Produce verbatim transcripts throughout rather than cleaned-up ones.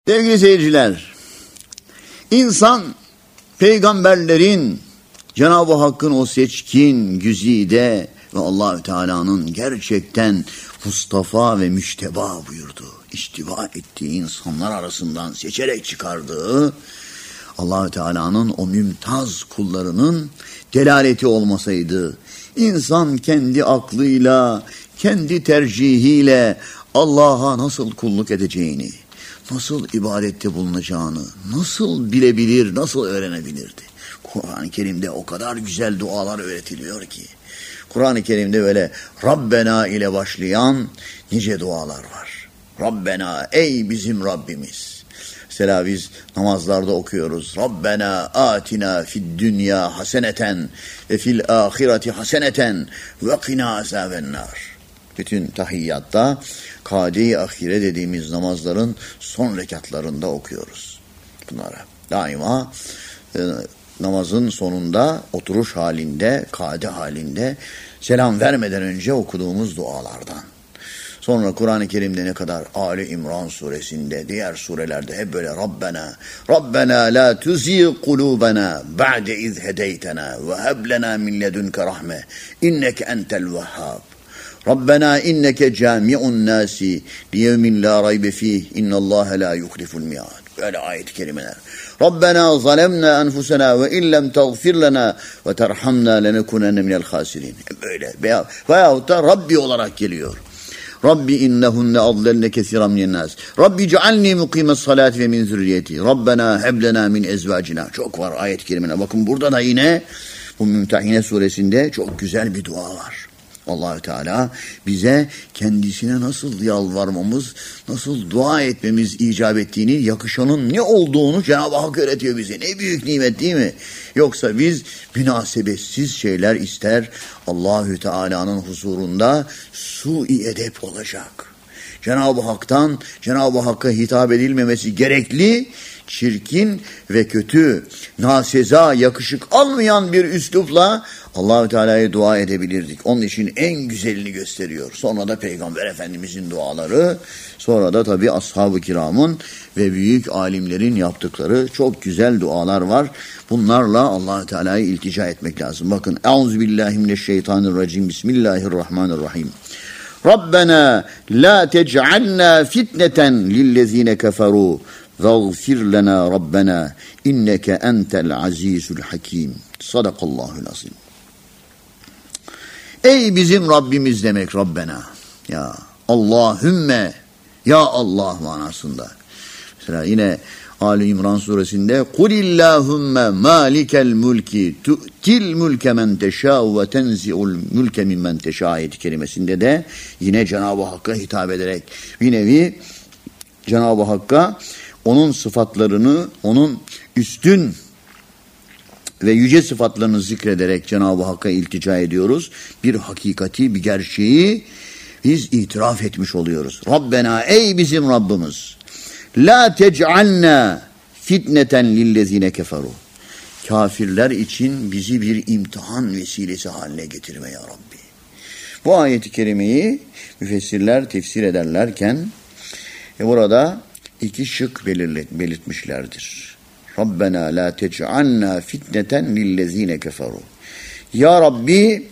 Sevgili seyirciler, insan peygamberlerin, Cenab-ı Hakk'ın o seçkin, güzide ve Allah-u Teala'nın gerçekten Mustafa ve müşteba buyurduğu, iştiva ettiği insanlar arasından seçerek çıkardığı Allah-u Teala'nın o mümtaz kullarının delaleti olmasaydı, insan kendi aklıyla, kendi tercihiyle Allah'a nasıl kulluk edeceğini, nasıl ibadette bulunacağını, nasıl bilebilir, nasıl öğrenebilirdi? Kur'an-ı Kerim'de o kadar güzel dualar öğretiliyor ki, Kur'an-ı Kerim'de böyle Rabbena ile başlayan nice dualar var. Rabbena, ey bizim Rabbimiz. Mesela biz namazlarda okuyoruz. Rabbena atina fid dünya haseneten ve fil ahireti haseneten ve qina azabennar. Bütün tahiyyatta kade-i ahire dediğimiz namazların son rekatlarında okuyoruz bunları. Daima e, namazın sonunda oturuş halinde, kade halinde selam vermeden önce okuduğumuz dualardan. Sonra Kur'an-ı Kerim'de ne kadar Ali İmran suresinde, diğer surelerde hep böyle Rabbena, Rabbena la tuzi kulubena ba'de iz hedeytena ve heb lena min ledunke rahme inneke entel vehhab. Rabbena inneke cami'un nasi liyevmin la raybe fih innallâhe la yuhliful mi'ad. Böyle ayet-i kerimeler. Rabbena zalemna enfusena ve illem tağfir lena ve terhamna lenekunenne minel khasirin. Böyle veya, veyahut da Rabbi olarak geliyor. Rabbi innehunne adlelne kesiran minen nas. Rabbi cealni mukimes salati ve min zürriyeti. Rabbena heblena min ezvacina. Çok var ayet-i kerimeler. Bakın burada da yine bu Mümtehine suresinde çok güzel bir dua var. Allah-u Teala bize kendisine nasıl yalvarmamız, nasıl dua etmemiz icap ettiğini, yakışanın ne olduğunu Cenab-ı Hak öğretiyor bize. Ne büyük nimet değil mi? Yoksa biz münasebetsiz şeyler ister, Allah-u Teala'nın huzurunda su-i edep olacak. Cenab-ı Hak'tan, Cenab-ı Hakk'a hitap edilmemesi gerekli, çirkin ve kötü, naseza, yakışık almayan bir üslupla Allah-u Teala'ya dua edebilirdik. Onun için en güzelini gösteriyor. Sonra da Peygamber Efendimizin duaları, sonra da tabi ashab-ı kiramın ve büyük alimlerin yaptıkları çok güzel dualar var. Bunlarla Allah-u Teala'ya iltica etmek lazım. Bakın, Euzubillahimineşşeytanirracim, Bismillahirrahmanirrahim. Rabbena la tec'alna fitneten lillezine keferu veğfir lena Rabbena inneke entel azizul hakim. Sadakallahul azim. Ey bizim Rabbimiz demek Rabbena. Ya Allahümme, ya Allah manasında. Mesela yine Ali İmran suresinde Kulillahümme malikel mulki tu'til mulke men teşâ'u ve tenzi'ul mulke mimmen teşâ ayeti kerimesinde de yine Cenab-ı Hakk'a hitap ederek bir nevi Cenab-ı Hakk'a onun sıfatlarını, onun üstün ve yüce sıfatlarını zikrederek Cenab-ı Hakk'a iltica ediyoruz. Bir hakikati, bir gerçeği biz itiraf etmiş oluyoruz. Rabbena, ey bizim Rabbimiz, la tec'alna fitneten lillezine keferu. Kafirler için bizi bir imtihan vesilesi haline getirme ya Rabbi. Bu ayeti kerimeyi müfessirler tefsir ederlerken e burada iki şık belirtmişlerdir. Rabbena la tec'alna fitneten lillezine keferu. Ya Rabbi,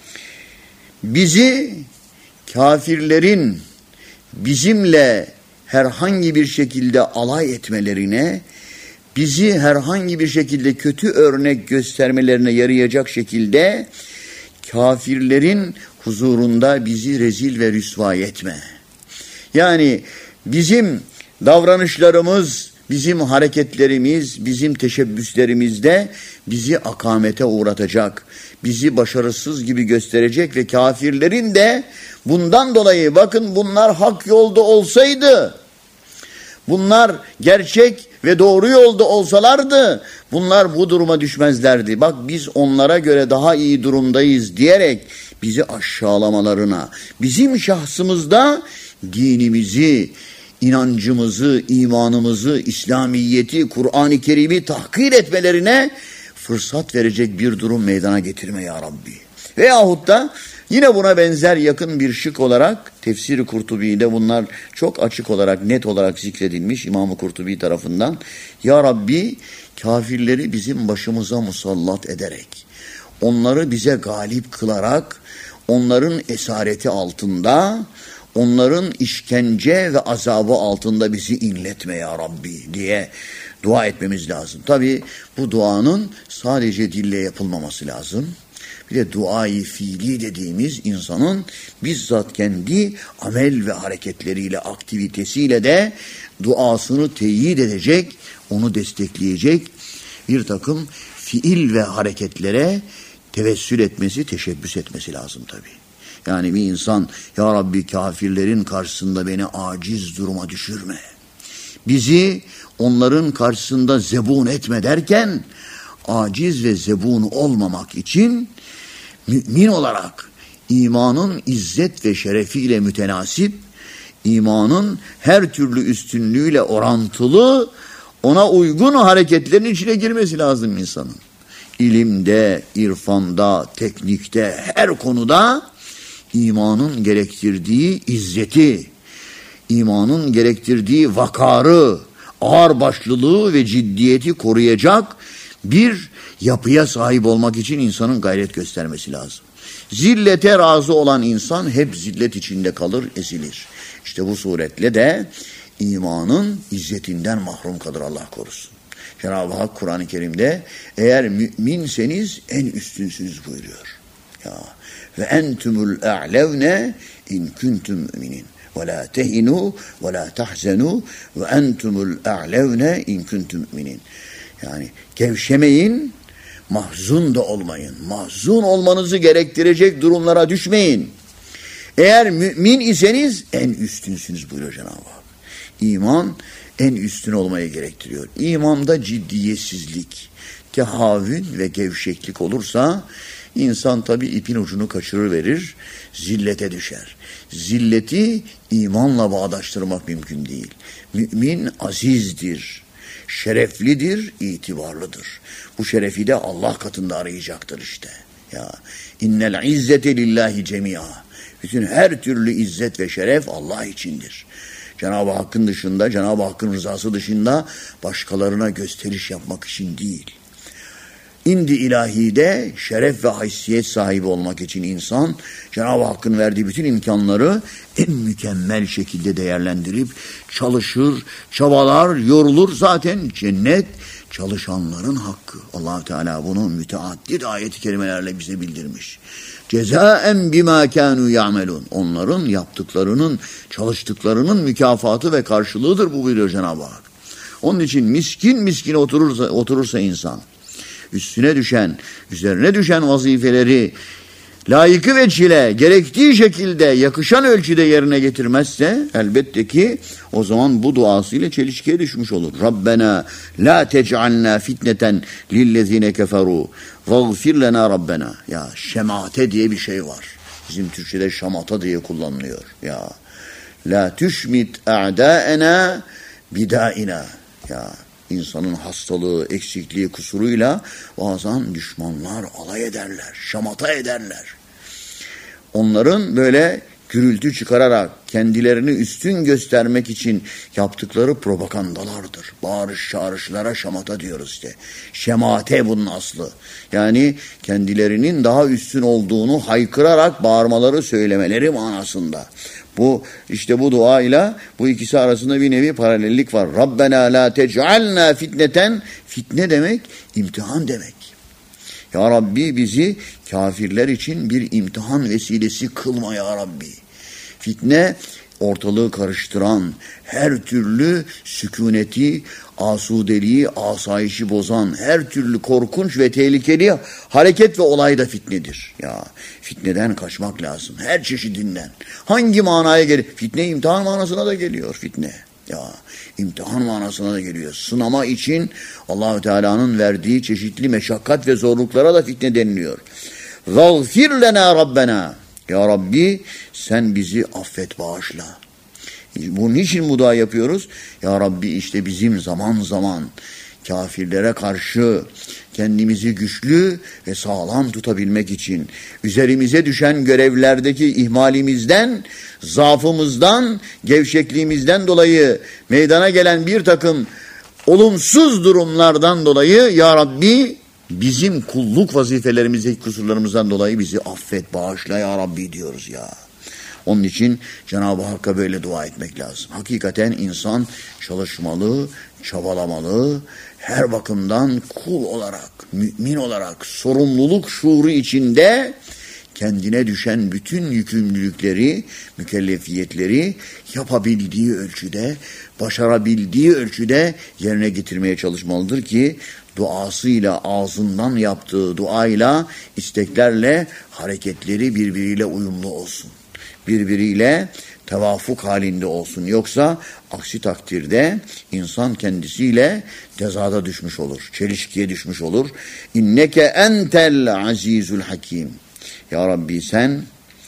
bizi kafirlerin bizimle herhangi bir şekilde alay etmelerine, bizi herhangi bir şekilde kötü örnek göstermelerine yarayacak şekilde kafirlerin huzurunda bizi rezil ve rüsva etme. Yani bizim davranışlarımız, bizim hareketlerimiz, bizim teşebbüslerimizde bizi akamete uğratacak, bizi başarısız gibi gösterecek ve kafirlerin de bundan dolayı bakın bunlar hak yolda olsaydı, bunlar gerçek ve doğru yolda olsalardı bunlar bu duruma düşmezlerdi. Bak biz onlara göre daha iyi durumdayız diyerek bizi aşağılamalarına, bizim şahsımızda dinimizi, inancımızı, imanımızı, İslamiyeti, Kur'an-ı Kerim'i tahkir etmelerine fırsat verecek bir durum meydana getirme ya Rabbi. Veyahut da Yine buna benzer yakın bir şık olarak Tefsir-i Kurtubi'de bunlar çok açık olarak, net olarak zikredilmiş İmam-ı Kurtubi tarafından. Ya Rabbi, kafirleri bizim başımıza musallat ederek, onları bize galip kılarak, onların esareti altında, onların işkence ve azabı altında bizi inletme ya Rabbi diye dua etmemiz lazım. Tabii bu duanın sadece dille yapılmaması lazım. Bir de duayı fiili dediğimiz insanın bizzat kendi amel ve hareketleriyle, aktivitesiyle de duasını teyit edecek, onu destekleyecek bir takım fiil ve hareketlere tevessül etmesi, teşebbüs etmesi lazım tabii. Yani bir insan, ya Rabbi kafirlerin karşısında beni aciz duruma düşürme, bizi onların karşısında zebun etme derken, aciz ve zebun olmamak için mümin olarak imanın izzet ve şerefiyle mütenasip, imanın her türlü üstünlüğüyle orantılı, ona uygun hareketlerin içine girmesi lazım insanın. İlimde, irfanda, teknikte, her konuda imanın gerektirdiği izzeti, imanın gerektirdiği vakarı, ağırbaşlılığı ve ciddiyeti koruyacak bir yapıya sahip olmak için insanın gayret göstermesi lazım. Zillete razı olan insan hep zillet içinde kalır, ezilir. İşte bu suretle de imanın izzetinden mahrum kalır, Allah korusun. Cenab-ı Hak Kur'an-ı Kerim'de eğer müminseniz en üstünsünüz buyuruyor. Ya ve entumul a'levne in kuntum müminin. Ve la tehinu ve la tahzenu ve entumul a'levne in kuntum müminin. Yani gevşemeyin, mahzun da olmayın. Mahzun olmanızı gerektirecek durumlara düşmeyin. Eğer mümin iseniz en üstünsünüz buyuruyor Cenab-ı Hak. İman en üstün olmayı gerektiriyor. İmanda ciddiyetsizlik, tehavün ve gevşeklik olursa insan tabii ipin ucunu kaçırıverir, zillete düşer. Zilleti imanla bağdaştırmak mümkün değil. Mümin azizdir, şereflidir, itibarlıdır. Bu şerefi de Allah katında arayacaktır işte. Ya innel izzete lillahi cemia. Bütün her türlü izzet ve şeref Allah içindir. Cenab-ı Hakk'ın dışında, Cenab-ı Hakk'ın rızası dışında başkalarına gösteriş yapmak için değil. İndi ilahide şeref ve haysiyet sahibi olmak için insan Cenab-ı Hakk'ın verdiği bütün imkanları en mükemmel şekilde değerlendirip çalışır, çabalar, yorulur. Zaten cennet çalışanların hakkı. Allah Teala bunu müteaddit ayet-i kerimelerle bize bildirmiş. Cezaen bima kanu ya'melun. Onların yaptıklarının, çalıştıklarının mükafatı ve karşılığıdır bu buyuruyor Cenab-ı Hak. Onun için miskin miskin oturursa, oturursa insan, üstüne düşen, üzerine düşen vazifeleri layıkı ve çile gerektiği şekilde, yakışan ölçüde yerine getirmezse elbette ki o zaman bu duasıyla çelişkiye düşmüş olur. Rabbena la tec'alna fitneten lillezine keferu vagfir lena Rabbena. Ya şemate diye bir şey var. Bizim Türkçe'de şamata diye kullanılıyor. Ya la tüşmit a'daena bidaina. Ya İnsanın hastalığı, eksikliği, kusuruyla bazen düşmanlar alay ederler, şamata ederler. Onların böyle gürültü çıkararak kendilerini üstün göstermek için yaptıkları propagandalardır. Bağırış çağrışlara şamata diyoruz işte. Şemate bunun aslı. Yani kendilerinin daha üstün olduğunu haykırarak bağırmaları, söylemeleri manasında. Bu işte bu duayla bu ikisi arasında bir nevi paralellik var. Rabbena la tec'alna fitneten. Fitne demek imtihan demek. Ya Rabbi bizi kafirler için bir imtihan vesilesi kılma ya Rabbi. Fitne ortalığı karıştıran, her türlü sükuneti, asudeliği, asayişi bozan, her türlü korkunç ve tehlikeli hareket ve olay da fitnedir. Ya fitneden kaçmak lazım, her çeşidinden. Hangi manaya gelir? Fitne imtihan manasına da geliyor fitne. Ya imtihan manasına da geliyor. Sınama için Allah-u Teala'nın verdiği çeşitli meşakkat ve zorluklara da fitne deniliyor. Zağfir lena Rabbena. Ya Rabbi sen bizi affet, bağışla. Bunun için bu dua yapıyoruz? Ya Rabbi işte bizim zaman zaman kafirlere karşı kendimizi güçlü ve sağlam tutabilmek için üzerimize düşen görevlerdeki ihmalimizden, zaafımızdan, gevşekliğimizden dolayı meydana gelen bir takım olumsuz durumlardan dolayı ya Rabbi bizim kulluk vazifelerimizdeki kusurlarımızdan dolayı bizi affet, bağışla ya Rabbi diyoruz ya. Onun için Cenab-ı Hakk'a böyle dua etmek lazım. Hakikaten insan çalışmalı, çabalamalı, her bakımdan kul olarak, mümin olarak, sorumluluk şuuru içinde kendine düşen bütün yükümlülükleri, mükellefiyetleri yapabildiği ölçüde, başarabildiği ölçüde yerine getirmeye çalışmalıdır ki duasıyla, ağzından yaptığı duayla, isteklerle hareketleri birbiriyle uyumlu olsun. Birbiriyle tevafuk halinde olsun. Yoksa aksi takdirde insan kendisiyle tezada düşmüş olur. Çelişkiye düşmüş olur. İnneke entel azizul hakim. Ya Rabbi sen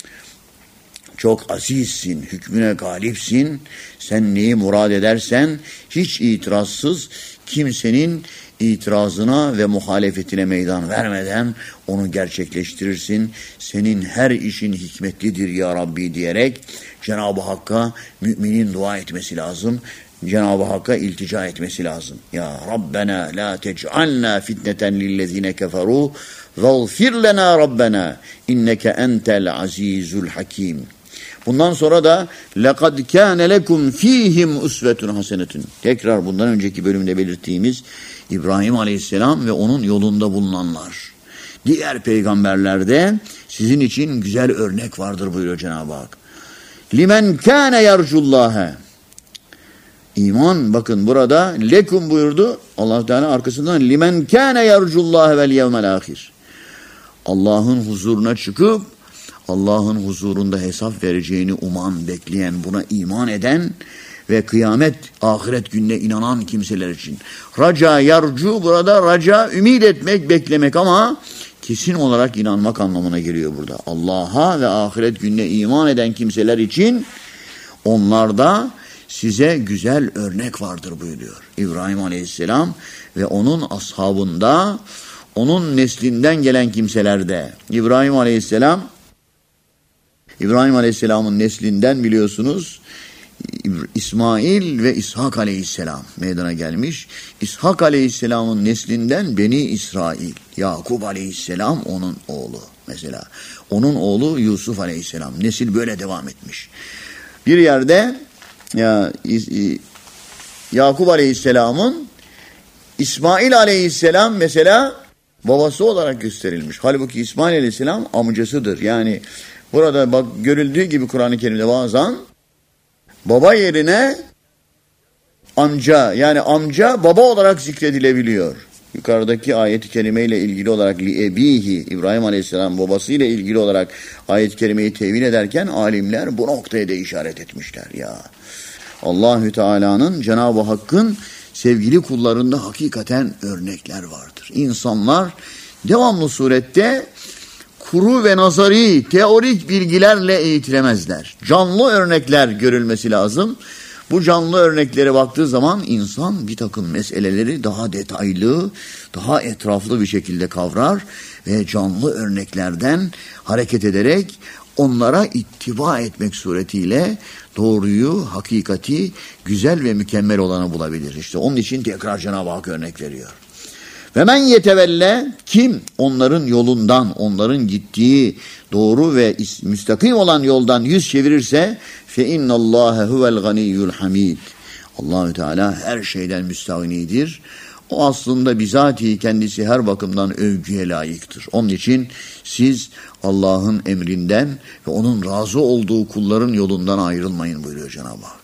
çok azizsin, hükmüne galipsin. Sen neyi murad edersen hiç itirazsız kimsenin itirazına ve muhalefetine meydan vermeden onu gerçekleştirirsin. Senin her işin hikmetlidir ya Rabbi diyerek Cenab-ı Hakk'a müminin dua etmesi lazım. Cenab-ı Hakk'a iltica etmesi lazım. Ya Rabbena la tec'alna fitneten lillezine keferu veğfir lena Rabbena inneke entel azizul hakim. Bundan sonra da لَقَدْ كَانَ لَكُمْ ف۪يهِمْ اُسْوَةٌ حَسَنَةٌ. Tekrar bundan önceki bölümde belirttiğimiz İbrahim Aleyhisselam ve onun yolunda bulunanlar. Diğer peygamberlerde sizin için güzel örnek vardır buyuruyor Cenab-ı Hak. لِمَنْ كَانَ يَرْجُ İman bakın burada lekum buyurdu. Allah Teala arkasından limen kana yercullaha vel yevmel ahir. Allah'ın huzuruna çıkıp Allah'ın huzurunda hesap vereceğini uman, bekleyen, buna iman eden ve kıyamet, ahiret gününe inanan kimseler için. Raca, yarcu burada raca, ümit etmek, beklemek ama kesin olarak inanmak anlamına geliyor burada. Allah'a ve ahiret gününe iman eden kimseler için onlarda size güzel örnek vardır buyuruyor. İbrahim Aleyhisselam ve onun ashabında, onun neslinden gelen kimselerde. İbrahim Aleyhisselam, İbrahim Aleyhisselam'ın neslinden biliyorsunuz İsmail ve İshak Aleyhisselam meydana gelmiş. İshak Aleyhisselam'ın neslinden Beni İsrail. Yakup Aleyhisselam onun oğlu mesela. Onun oğlu Yusuf Aleyhisselam. Nesil böyle devam etmiş. Bir yerde ya Yakup Aleyhisselam'ın İsmail Aleyhisselam mesela babası olarak gösterilmiş. Halbuki İsmail Aleyhisselam amcasıdır. Yani burada bak görüldüğü gibi Kur'an-ı Kerim'de bazen baba yerine amca yani amca baba olarak zikredilebiliyor. Yukarıdaki ayet-i kerimeyle ilgili olarak li ebihi İbrahim Aleyhisselam babasıyla ilgili olarak ayet-i kerimeyi tevil ederken alimler bu noktaya da işaret etmişler ya. Allahü Teala'nın Cenab-ı Hakk'ın sevgili kullarında hakikaten örnekler vardır. İnsanlar devamlı surette kuru ve nazari, teorik bilgilerle eğitilemezler. Canlı örnekler görülmesi lazım. Bu canlı örneklere baktığı zaman insan bir takım meseleleri daha detaylı, daha etraflı bir şekilde kavrar ve canlı örneklerden hareket ederek onlara ittiba etmek suretiyle doğruyu, hakikati, güzel ve mükemmel olanı bulabilir. İşte onun için tekrar Cenab-ı Hak örnek veriyor. Ve men yetevelle kim onların yolundan, onların gittiği doğru ve müstakim olan yoldan yüz çevirirse fe innallâhe huvel ganiyyul hamid. Allahü Teala her şeyden müstağnidir. O aslında bizatihi kendisi her bakımdan övgüye layıktır. Onun için siz Allah'ın emrinden ve onun razı olduğu kulların yolundan ayrılmayın buyuruyor Cenab-ı Hak.